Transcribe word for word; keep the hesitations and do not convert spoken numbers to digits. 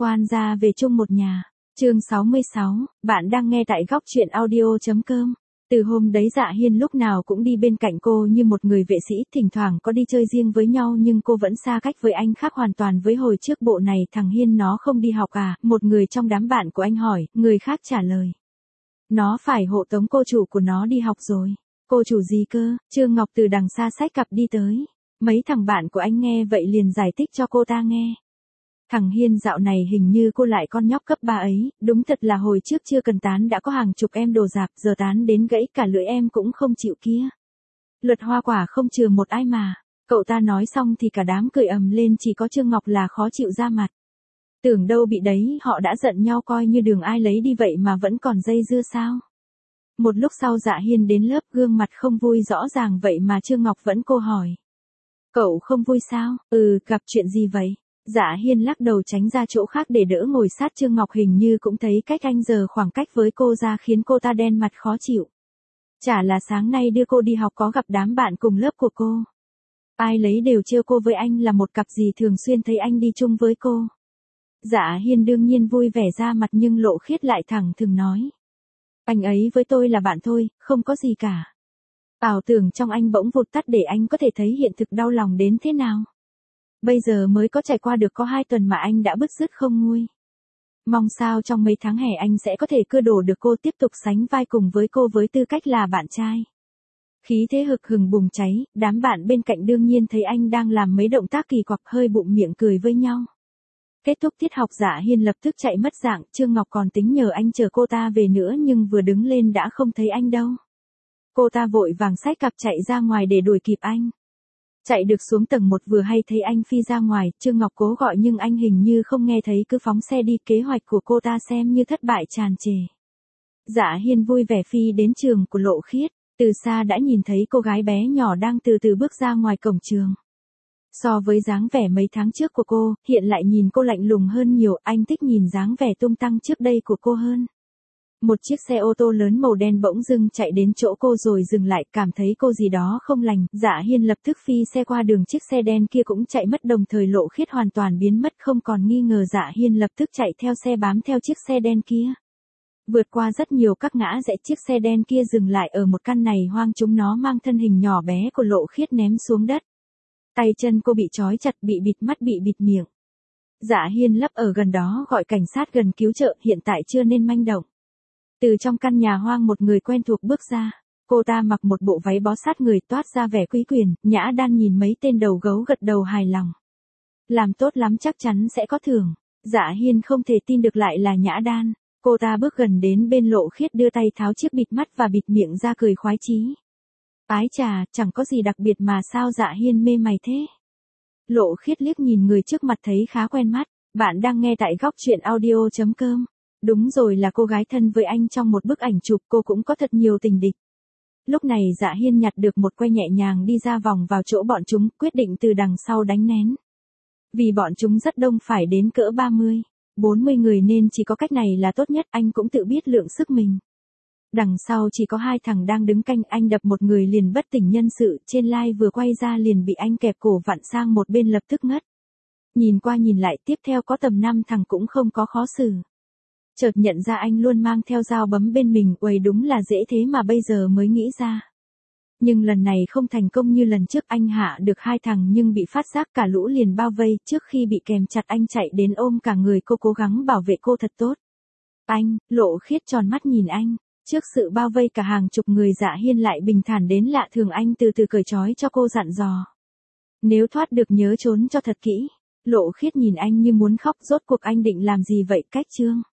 quan ra về chung một nhà. Chương sáu mươi sáu, bạn đang nghe tại góc truyện audio chấm com. Từ hôm đấy Dạ Hiên lúc nào cũng đi bên cạnh cô như một người vệ sĩ, thỉnh thoảng có đi chơi riêng với nhau nhưng cô vẫn xa cách với anh, khác hoàn toàn với hồi trước. Bộ này thằng Hiên nó không đi học à? Một người trong đám bạn của anh hỏi, người khác trả lời. Nó phải hộ tống cô chủ của nó đi học rồi. Cô chủ gì cơ? Trương Ngọc từ đằng xa xách cặp đi tới. Mấy thằng bạn của anh nghe vậy liền giải thích cho cô ta nghe. Thằng Hiên dạo này hình như cô lại con nhóc cấp ba ấy, đúng thật là hồi trước chưa cần tán đã có hàng chục em đồ dạp, giờ tán đến gãy cả lưỡi em cũng không chịu kia. Luật hoa quả không chừa một ai mà. Cậu ta nói xong thì cả đám cười ầm lên, chỉ có Trương Ngọc là khó chịu ra mặt. Tưởng đâu bị đấy, họ đã giận nhau coi như đường ai lấy đi vậy mà vẫn còn dây dưa sao. Một lúc sau Dạ Hiên đến lớp, gương mặt không vui rõ ràng vậy mà Trương Ngọc vẫn cô hỏi. Cậu không vui sao? Ừ, gặp chuyện gì vậy? Dạ Hiên lắc đầu tránh ra chỗ khác để đỡ ngồi sát Trương Ngọc, hình như cũng thấy cách anh giờ khoảng cách với cô ra khiến cô ta đen mặt khó chịu. Chả là sáng nay đưa cô đi học có gặp đám bạn cùng lớp của cô. Ai lấy đều trêu cô với anh là một cặp gì, thường xuyên thấy anh đi chung với cô. Dạ Hiên đương nhiên vui vẻ ra mặt nhưng Lộ Khiết lại thẳng thừng nói. Anh ấy với tôi là bạn thôi, không có gì cả. Ảo tưởng trong anh bỗng vụt tắt để anh có thể thấy hiện thực đau lòng đến thế nào. Bây giờ mới có trải qua được có hai tuần mà anh đã bứt rứt không nguôi. Mong sao trong mấy tháng hè anh sẽ có thể cưa đổ được cô, tiếp tục sánh vai cùng với cô với tư cách là bạn trai. Khí thế hực hừng bùng cháy, đám bạn bên cạnh đương nhiên thấy anh đang làm mấy động tác kỳ quặc, hơi bụng miệng cười với nhau. Kết thúc tiết học Dạ Hiên lập tức chạy mất dạng, Trương Ngọc còn tính nhờ anh chờ cô ta về nữa nhưng vừa đứng lên đã không thấy anh đâu. Cô ta vội vàng xách cặp chạy ra ngoài để đuổi kịp anh. Chạy được xuống tầng một vừa hay thấy anh phi ra ngoài, Trương Ngọc cố gọi nhưng anh hình như không nghe thấy cứ phóng xe đi, kế hoạch của cô ta xem như thất bại tràn trề. Dạ Hiên vui vẻ phi đến trường của Lộ Khiết, từ xa đã nhìn thấy cô gái bé nhỏ đang từ từ bước ra ngoài cổng trường. So với dáng vẻ mấy tháng trước của cô, hiện lại nhìn cô lạnh lùng hơn nhiều, anh thích nhìn dáng vẻ tung tăng trước đây của cô hơn. Một chiếc xe ô tô lớn màu đen bỗng dưng chạy đến chỗ cô rồi dừng lại, cảm thấy cô gì đó không lành, Dạ Hiên lập tức phi xe qua đường, chiếc xe đen kia cũng chạy mất, đồng thời Lộ Khiết hoàn toàn biến mất không còn nghi ngờ. Dạ Hiên lập tức chạy theo xe bám theo chiếc xe đen kia. Vượt qua rất nhiều các ngã rẽ, chiếc xe đen kia dừng lại ở một căn này hoang, chúng nó mang thân hình nhỏ bé của Lộ Khiết ném xuống đất. Tay chân cô bị trói chặt, bị bịt mắt, bị bịt miệng. Dạ Hiên lấp ở gần đó gọi cảnh sát gần cứu trợ, hiện tại chưa nên manh động. Từ trong căn nhà hoang một người quen thuộc bước ra, cô ta mặc một bộ váy bó sát người toát ra vẻ quý quyền, nhã đan nhìn mấy tên đầu gấu gật đầu hài lòng. Làm tốt lắm, chắc chắn sẽ có thưởng. Dạ Hiên không thể tin được lại là nhã đan, cô ta bước gần đến bên Lộ Khiết, đưa tay tháo chiếc bịt mắt và bịt miệng ra, cười khoái chí. Ái chà, chẳng có gì đặc biệt mà sao Dạ Hiên mê mày thế? Lộ Khiết liếc nhìn người trước mặt thấy khá quen mắt, bạn đang nghe tại góc truyện audio chấm com. Đúng rồi, là cô gái thân với anh trong một bức ảnh chụp, cô cũng có thật nhiều tình địch. Lúc này Dạ Hiên nhặt được một que nhẹ nhàng đi ra vòng vào chỗ bọn chúng, quyết định từ đằng sau đánh nén. Vì bọn chúng rất đông, phải đến cỡ ba mươi, bốn mươi người nên chỉ có cách này là tốt nhất, anh cũng tự biết lượng sức mình. Đằng sau chỉ có hai thằng đang đứng canh, anh đập một người liền bất tỉnh nhân sự, trên live vừa quay ra liền bị anh kẹp cổ vặn sang một bên lập tức ngất. Nhìn qua nhìn lại tiếp theo có tầm năm thằng cũng không có khó xử. Chợt nhận ra anh luôn mang theo dao bấm bên mình, uầy đúng là dễ thế mà bây giờ mới nghĩ ra. Nhưng lần này không thành công như lần trước, anh hạ được hai thằng nhưng bị phát giác, cả lũ liền bao vây, trước khi bị kèm chặt anh chạy đến ôm cả người cô, cố gắng bảo vệ cô thật tốt. Anh, Lộ Khiết tròn mắt nhìn anh, trước sự bao vây cả hàng chục người Dạ Hiên lại bình thản đến lạ thường, anh từ từ cởi trói cho cô dặn dò. Nếu thoát được nhớ trốn cho thật kỹ. Lộ Khiết nhìn anh như muốn khóc, rốt cuộc anh định làm gì vậy? Cách chương